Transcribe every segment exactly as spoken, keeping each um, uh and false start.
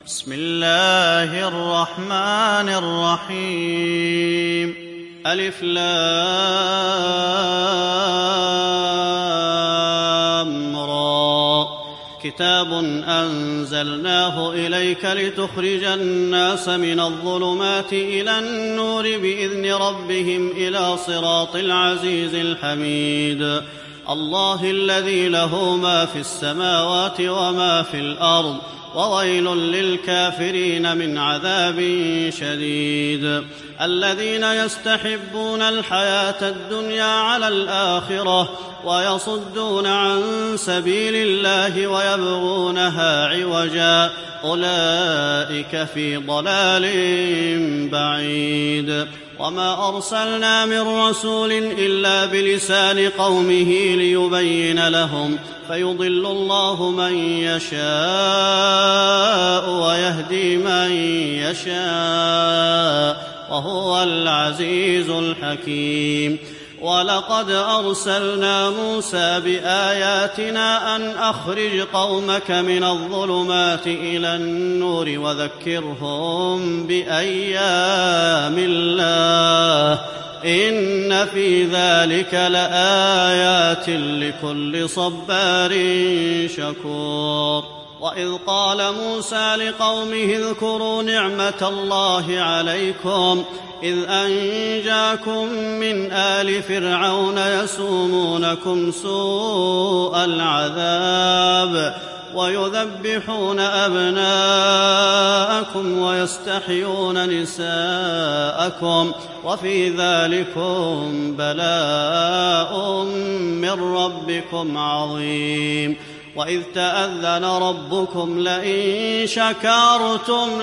بسم الله الرحمن الرحيم. ألف لام را. كتاب أنزلناه إليك لتخرج الناس من الظلمات إلى النور بإذن ربهم إلى صراط العزيز الحميد. الله الذي له ما في السماوات وما في الأرض، وويل للكافرين من عذاب شديد. الذين يستحبون الحياة الدنيا على الآخرة ويصدون عن سبيل الله ويبغونها عوجا، أولئك في ضلال بعيد. وما أرسلنا من رسول إلا بلسان قومه ليبين لهم، فيضل الله من يشاء ويهدي من يشاء، وهو العزيز الحكيم. ولقد أرسلنا موسى بآياتنا أن أخرج قومك من الظلمات إلى النور وذكرهم بأيام الله، إن في ذلك لآيات لكل صبار شكور. وإذ قال موسى لقومه اذكروا نعمة الله عليكم إذ أنجاكم من آل فرعون يسومونكم سوء العذاب ويذبحون أبناءكم ويستحيون نساءكم، وفي ذلكم بلاء من ربكم عظيم. وإذ تأذن ربكم لئن شكرتم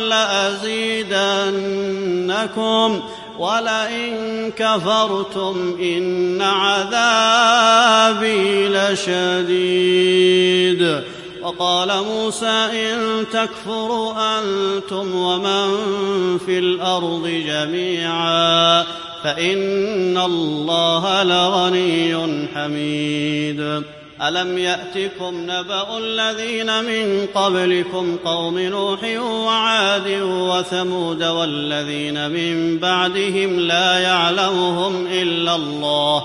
لأزيدنكم ولئن كفرتم إن عذابي لشديد. وقال موسى إن تكفروا أنتم ومن في الأرض جميعا فإن الله لغني حميد. ألم يأتكم نبأ الذين من قبلكم قوم نوح وعاد وثمود والذين من بعدهم لا يعلمهم إلا الله،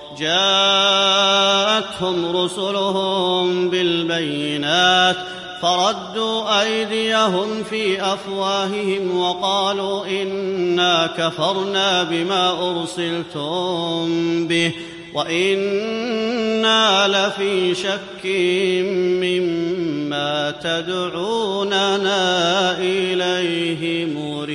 جاءتهم رسلهم بالبينات فردوا أيديهم في أفواههم وقالوا إنا كفرنا بما أرسلتم به وإنا لفي شك مما تدعوننا إليه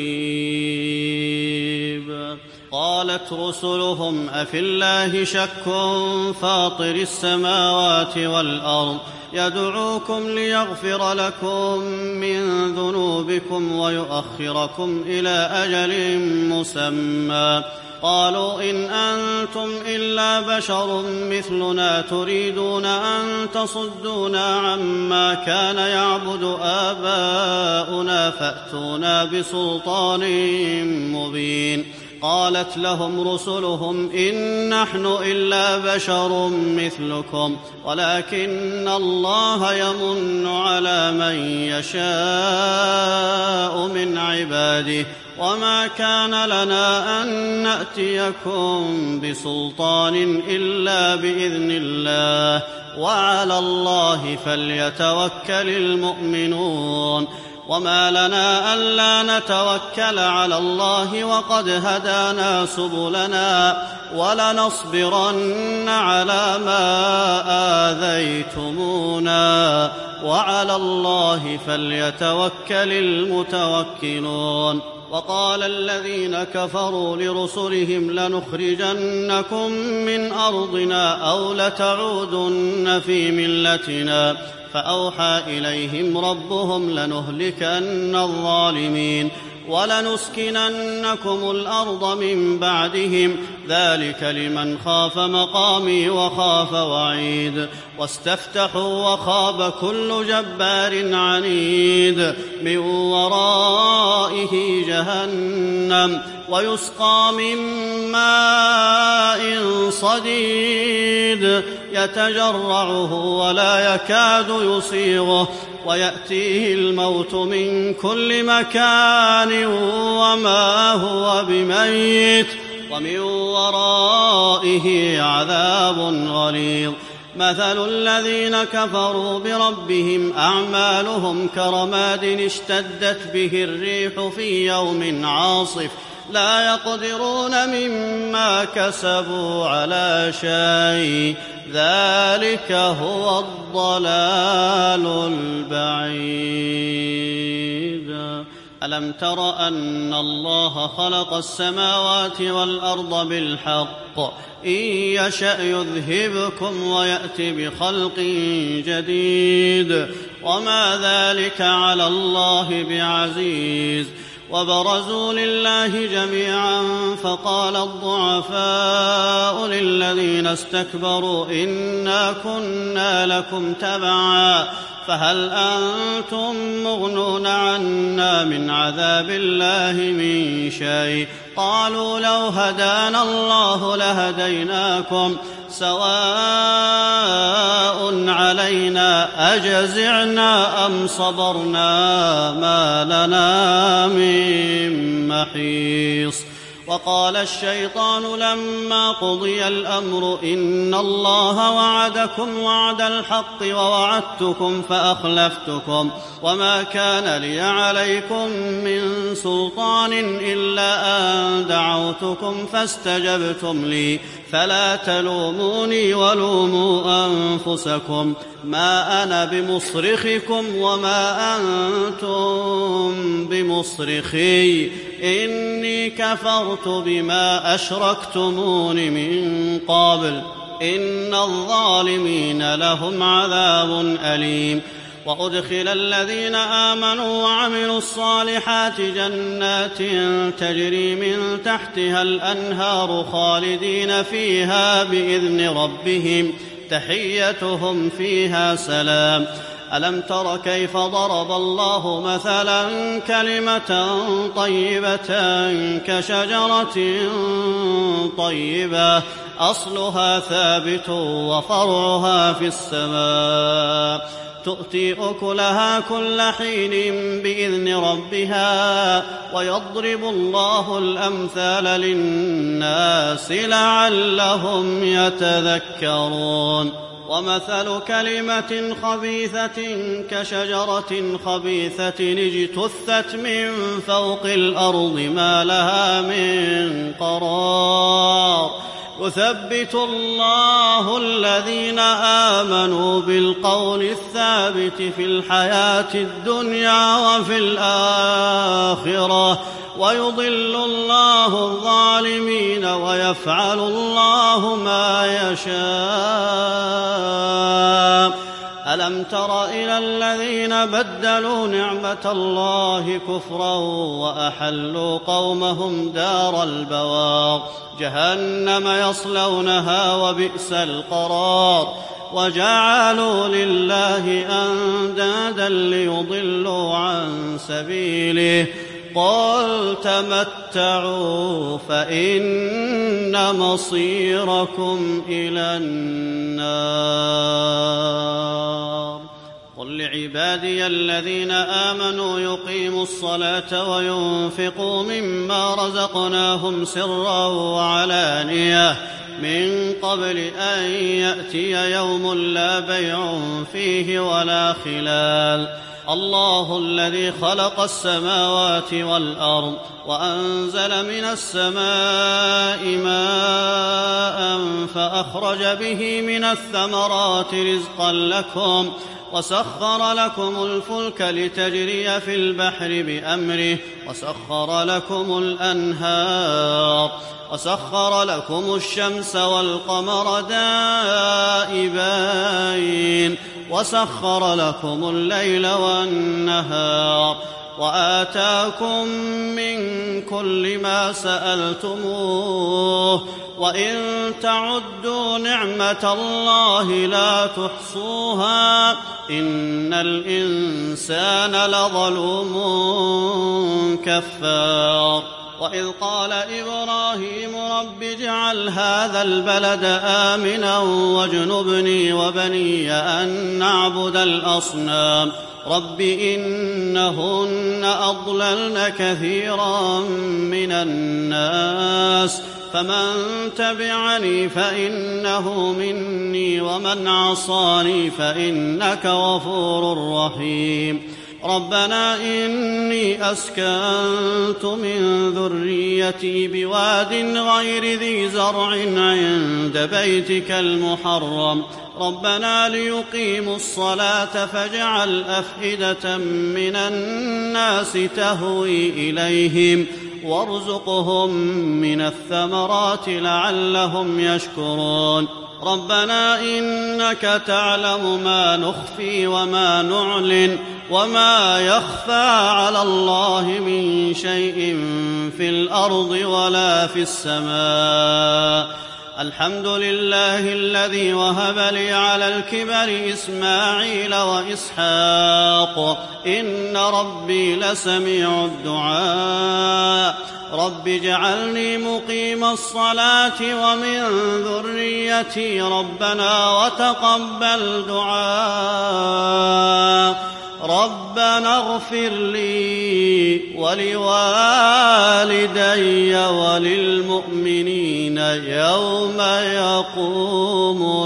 مريب. قالت رسلهم أفي الله شك فاطر السماوات والأرض يدعوكم ليغفر لكم من ذنوبكم ويؤخركم إلى أجل مسمى. قالوا إن أنتم إلا بشر مثلنا تريدون أن تصدونا عما كان يعبد آباؤنا فأتونا بسلطان مبين. قالت لهم رسلهم إن نحن إلا بشر مثلكم ولكن الله يمن على من يشاء من عباده وما كان لنا أن نأتيكم بسلطان إلا بإذن الله وعلى الله فليتوكل المؤمنون. وما لنا ألا نتوكل على الله وقد هدانا سبلنا ولنصبرن على ما آذيتمونا وعلى الله فليتوكل المتوكلون. وقال الذين كفروا لرسلهم لنخرجنكم من أرضنا أو لتعودن في ملتنا، فأوحى إليهم ربهم لنهلكن الظالمين ولنسكننكم الأرض من بعدهم، ذلك لمن خاف مقامي وخاف وعيد. واستفتحوا وخاب كل جبار عنيد من ورائه جهنم ويسقى من ماء صديد يتجرعه ولا يكاد يسيغه ويأتيه الموت من كل مكان وما هو بميت ومن ورائه عذاب غليظ. مثل الذين كفروا بربهم أعمالهم كرماد اشتدت به الريح في يوم عاصف لا يقدرون مما كسبوا على شيء ذلك هو الضلال البعيد. ألم تر أن الله خلق السماوات والأرض بالحق إن يشأ يذهبكم ويأت بخلق جديد وما ذلك على الله بعزيز. وبرزوا لله جميعا فقال الضعفاء للذين استكبروا إنا كنا لكم تبعا فهل أنتم مغنون عنا من عذاب الله من شيء قالوا لو هدانا الله لهديناكم سواء علينا أجزعنا أم صبرنا ما لنا من محيص. وقال الشيطان لما قضي الأمر إن الله وعدكم وعد الحق ووعدتكم فأخلفتكم وما كان لي عليكم من سلطان إلا أن دعوتكم فاستجبتم لي فلا تلوموني ولوموا أنفسكم ما أنا بمصرخكم وما أنتم بمصرخي إني كفرت بما أشركتمون من قبل إن الظالمين لهم عذاب أليم. وأدخل الذين آمنوا وعملوا الصالحات جنات تجري من تحتها الأنهار خالدين فيها بإذن ربهم تحيتهم فيها سلام. ألم تر كيف ضرب الله مثلا كلمة طيبة كشجرة طيبة أصلها ثابت وفرعها في السماء تؤتي أكلها كل حين بإذن ربها ويضرب الله الأمثال للناس لعلهم يتذكرون. ومثل كلمة خبيثة كشجرة خبيثة اجتثت من فوق الأرض ما لها من قرار يثبت الله الذين آمنوا بالقول الثابت في الحياة الدنيا وفي الآخرة ويضل الله الظالمين ويفعل الله ما يشاء. ألم تر إلى الذين بدلوا نعمة الله كفرا وأحلوا قومهم دار البوار جهنم يصلونها وبئس القرار وجعلوا لله أندادا ليضلوا عن سبيله قل تمتعوا فإن مصيركم إلى النار. قل لعبادي الذين آمنوا يقيموا الصلاة وينفقوا مما رزقناهم سرا وعلانية من قبل أن يأتي يوم لا بيع فيه ولا خلال. الله الذي خلق السماوات والأرض وأنزل من السماء ماء فأخرج به من الثمرات رزقا لكم وسخر لكم الفلك لتجري في البحر بأمره وسخر لكم الأنهار وسخر لكم الشمس والقمر دائبين وسخر لكم الليل والنهار وآتاكم من كل ما سألتموه وإن تعدوا نعمة الله لا تحصوها إن الإنسان لظلوم كفار. وإذ قال إبراهيم رب اجعل هذا البلد آمنا واجنبني وبني أن نعبد الأصنام رب إنهن أضللن كثيرا من الناس فمن تبعني فإنه مني ومن عصاني فإنك غفور رحيم ربنا إني أسكنت من ذريتي بواد غير ذي زرع عند بيتك المحرم ربنا ليقيموا الصلاة فاجعل أفئدة من الناس تهوي إليهم وارزقهم من الثمرات لعلهم يشكرون ربنا إنك تعلم ما نخفي وما نعلن وما يخفى على الله من شيء في الأرض ولا في السماء الحمد لله الذي وهب لي على الكبر إسماعيل وإسحاق إن ربي لسميع الدعاء رب اجعلني مقيم الصلاة ومن ذريتي ربنا وتقبل دعاء ربنا اغفر لي ولوالدي وللمؤمنين يوم يقوم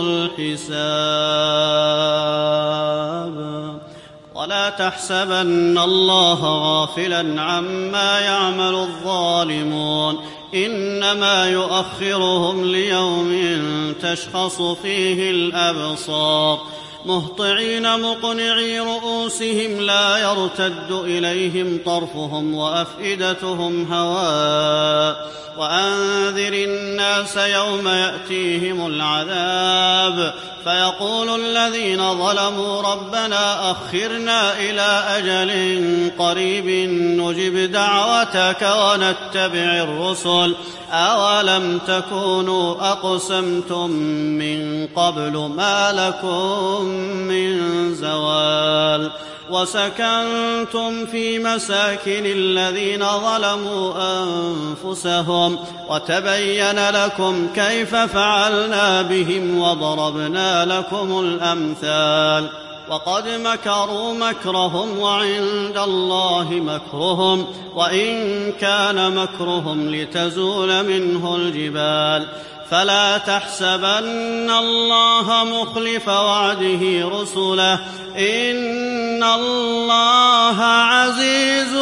الحساب ولا تحسبن الله غافلا عما يعمل الظالمون إنما يؤخرهم ليوم تشخص فيه الأبصار مهطعين مقنعي رؤوسهم لا يرتد إليهم طرفهم وأفئدتهم هواء وأنذر الناس يوم يأتيهم العذاب فيقول الذين ظلموا ربنا أخرنا إلى أجل قريب نجب دعوتك ونتبع الرسل أولم تكونوا أقسمتم من قبل ما لكم من زوال وسكنتم في مساكن الذين ظلموا أنفسهم وتبين لكم كيف فعلنا بهم وضربنا لكم الأمثال وقد مكروا مكرهم وعند الله مكرهم وإن كان مكرهم لتزول منه الجبال فلا تحسبن الله مخلف وعده رسله إن الله عزيز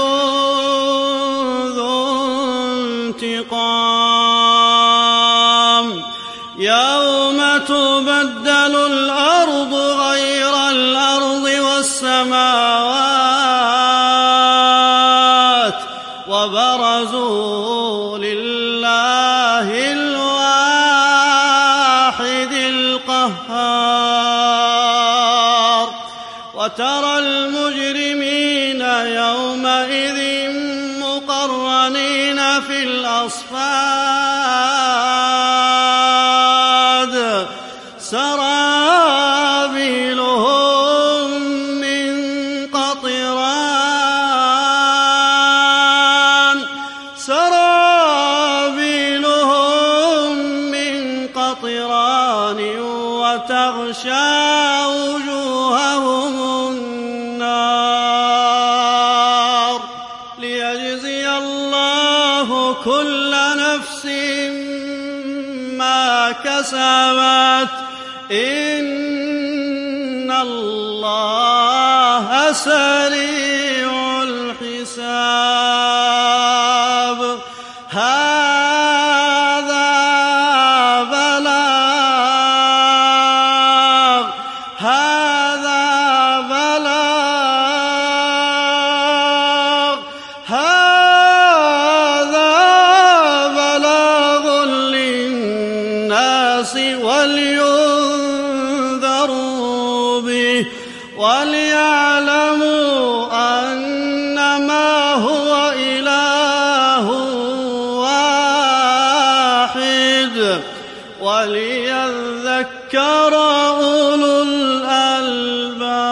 ذو انتقام يوم تبدل الأرض غير الأرض والسماوات وبرزوا لله الواحد القهار وترى المجرمين يومئذ مقرنين في الأصفاد سرابيلهم من قطران سرابيلهم من قطران وتغشى وجوههم النار ليجزي الله كل نفس ما كسبت إن الله سريع الحساب هذا بلاغ هذا بلاغ هذا بلاغ للناس ولينذروا به وليعلموا أنما هو إله واحد وليذكر أولو الألباب.